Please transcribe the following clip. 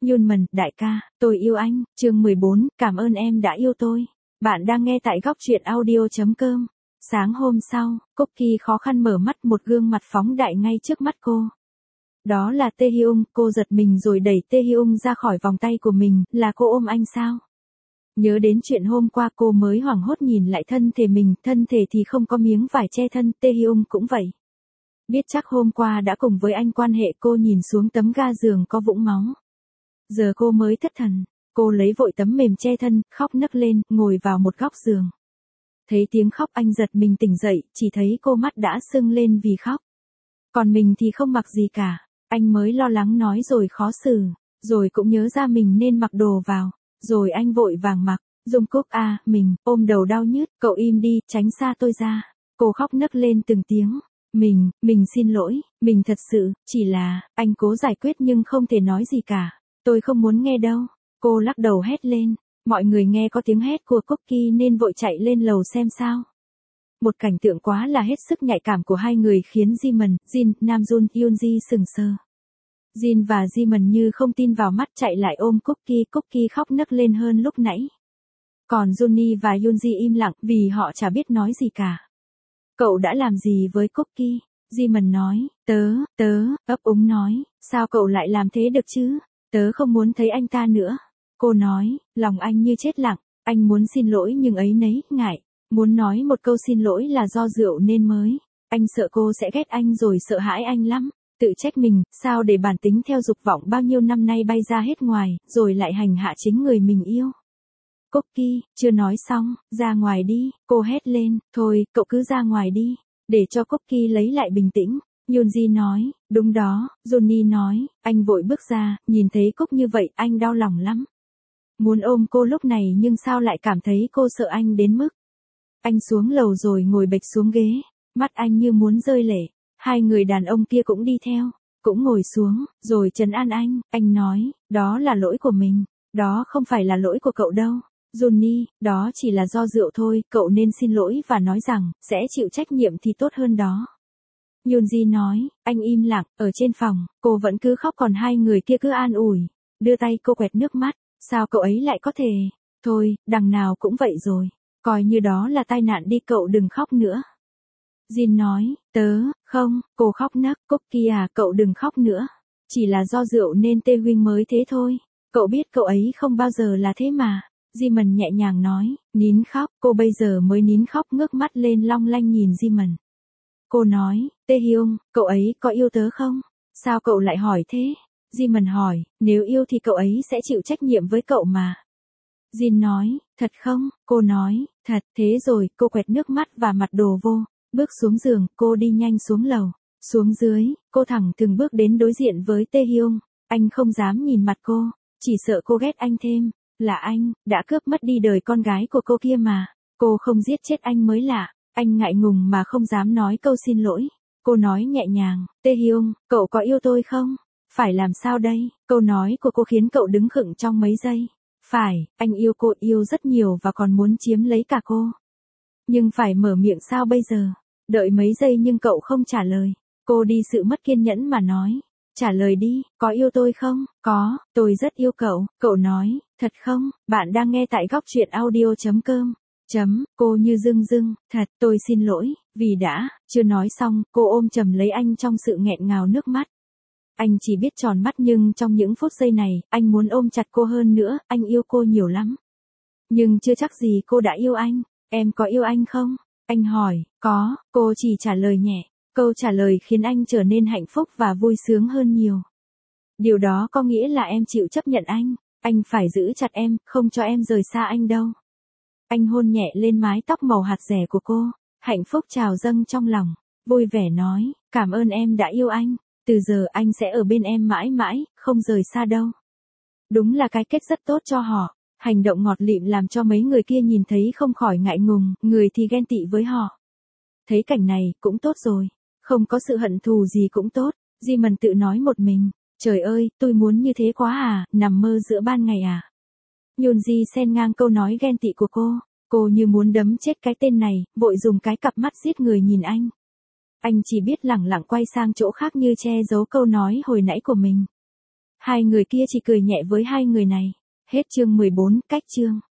Yunman, đại ca, tôi yêu anh, chương 14, cảm ơn em đã yêu tôi. Bạn đang nghe tại góc truyện audio.com. Sáng hôm sau, Cookie khó khăn mở mắt, một gương mặt phóng đại ngay trước mắt cô. Đó là Taehyung. Cô giật mình rồi đẩy Taehyung ra khỏi vòng tay của mình. Là cô ôm anh sao? Nhớ đến chuyện hôm qua, cô mới hoảng hốt nhìn lại thân thể mình, thân thể thì không có miếng vải che thân. Taehyung cũng vậy. Biết chắc hôm qua đã cùng với anh quan hệ, cô nhìn xuống tấm ga giường có vũng máu. Giờ cô mới thất thần, cô lấy vội tấm mềm che thân, khóc nấc lên, ngồi vào một góc giường. Thấy tiếng khóc anh giật mình tỉnh dậy, chỉ thấy cô mắt đã sưng lên vì khóc. Còn mình thì không mặc gì cả, anh mới lo lắng nói rồi khó xử, rồi cũng nhớ ra mình nên mặc đồ vào, rồi anh vội vàng mặc. Jungkook à, mình, ôm đầu đau nhức, cậu im đi, tránh xa tôi ra. Cô khóc nấc lên từng tiếng. Mình xin lỗi, mình thật sự, chỉ là, anh cố giải quyết nhưng không thể nói gì cả. Tôi không muốn nghe đâu. Cô lắc đầu hét lên. Mọi người nghe có tiếng hét của Cookie nên vội chạy lên lầu xem sao. Một cảnh tượng quá là hết sức nhạy cảm của hai người khiến Jimin, Jin, Namjoon, Yoonji sừng sờ. Jin và Jimin như không tin vào mắt chạy lại ôm Cookie. Cookie khóc nấc lên hơn lúc nãy. Còn Johnny và Yoonji im lặng vì họ chả biết nói gì cả. Cậu đã làm gì với Cookie? Jimin nói, ấp úng nói, sao cậu lại làm thế được chứ? Tớ không muốn thấy anh ta nữa. Cô nói, lòng anh như chết lặng, anh muốn xin lỗi nhưng ấy nấy, ngại. Muốn nói một câu xin lỗi là do rượu nên mới. Anh sợ cô sẽ ghét anh rồi sợ hãi anh lắm. Tự trách mình, sao để bản tính theo dục vọng bao nhiêu năm nay bay ra hết ngoài, rồi lại hành hạ chính người mình yêu. Cookie, chưa nói xong, ra ngoài đi, cô hét lên, thôi, cậu cứ ra ngoài đi, để cho Cookie lấy lại bình tĩnh. Yoonji nói, đúng đó. Johnny nói, anh vội bước ra, nhìn thấy Cúc như vậy, anh đau lòng lắm. Muốn ôm cô lúc này nhưng sao lại cảm thấy cô sợ anh đến mức. Anh xuống lầu rồi ngồi bệt xuống ghế, mắt anh như muốn rơi lệ. Hai người đàn ông kia cũng đi theo, cũng ngồi xuống, rồi trấn an anh nói, đó là lỗi của mình, đó không phải là lỗi của cậu đâu. Johnny, đó chỉ là do rượu thôi, cậu nên xin lỗi và nói rằng, sẽ chịu trách nhiệm thì tốt hơn đó. Yoonji nói, anh im lặng, ở trên phòng, cô vẫn cứ khóc còn hai người kia cứ an ủi, đưa tay cô quẹt nước mắt, sao cậu ấy lại có thể, thôi, đằng nào cũng vậy rồi, coi như đó là tai nạn đi, cậu đừng khóc nữa. Jin nói, không, cô khóc nấc, Cookie à, cậu đừng khóc nữa, chỉ là do rượu nên Taehyung mới thế thôi, cậu biết cậu ấy không bao giờ là thế mà. Jimin nhẹ nhàng nói, nín khóc, cô bây giờ mới nín khóc ngước mắt lên long lanh nhìn Jimin. Cô nói, Taehyung, cậu ấy có yêu tớ không? Sao cậu lại hỏi thế? Jimin hỏi, nếu yêu thì cậu ấy sẽ chịu trách nhiệm với cậu mà. Jin nói, thật không? Cô nói, thật. Thế rồi, cô quẹt nước mắt và mặt đồ vô, bước xuống giường, cô đi nhanh xuống lầu. Xuống dưới, cô thẳng từng bước đến đối diện với Taehyung. Anh không dám nhìn mặt cô, chỉ sợ cô ghét anh thêm. Là anh, đã cướp mất đi đời con gái của cô kia mà. Cô không giết chết anh mới lạ. Anh ngại ngùng mà không dám nói câu xin lỗi. Cô nói nhẹ nhàng, Taehyung, cậu có yêu tôi không? Phải làm sao đây? Câu nói của cô khiến cậu đứng khựng trong mấy giây. Phải, anh yêu cô, yêu rất nhiều và còn muốn chiếm lấy cả cô. Nhưng phải mở miệng sao bây giờ? Đợi mấy giây nhưng cậu không trả lời. Cô đi sự mất kiên nhẫn mà nói. Trả lời đi, có yêu tôi không? Có, tôi rất yêu cậu. Cậu nói, thật không? Bạn đang nghe tại góc truyện audio.com. Cô như dưng, thật, tôi xin lỗi, vì đã, chưa nói xong, cô ôm chầm lấy anh trong sự nghẹn ngào nước mắt. Anh chỉ biết tròn mắt nhưng trong những phút giây này, anh muốn ôm chặt cô hơn nữa, anh yêu cô nhiều lắm. Nhưng chưa chắc gì cô đã yêu anh, em có yêu anh không? Anh hỏi, có, cô chỉ trả lời nhẹ, câu trả lời khiến anh trở nên hạnh phúc và vui sướng hơn nhiều. Điều đó có nghĩa là em chịu chấp nhận anh phải giữ chặt em, không cho em rời xa anh đâu. Anh hôn nhẹ lên mái tóc màu hạt dẻ của cô, hạnh phúc trào dâng trong lòng, vui vẻ nói, cảm ơn em đã yêu anh, từ giờ anh sẽ ở bên em mãi mãi, không rời xa đâu. Đúng là cái kết rất tốt cho họ, hành động ngọt lịm làm cho mấy người kia nhìn thấy không khỏi ngại ngùng, người thì ghen tị với họ. Thấy cảnh này, cũng tốt rồi, không có sự hận thù gì cũng tốt, Jimin tự nói một mình, trời ơi, tôi muốn như thế quá à, nằm mơ giữa ban ngày à. Yoonji xen ngang câu nói ghen tị của cô như muốn đấm chết cái tên này, vội dùng cái cặp mắt giết người nhìn anh. Anh chỉ biết lẳng lặng quay sang chỗ khác như che giấu câu nói hồi nãy của mình. Hai người kia chỉ cười nhẹ với hai người này. Hết chương 14, cách chương.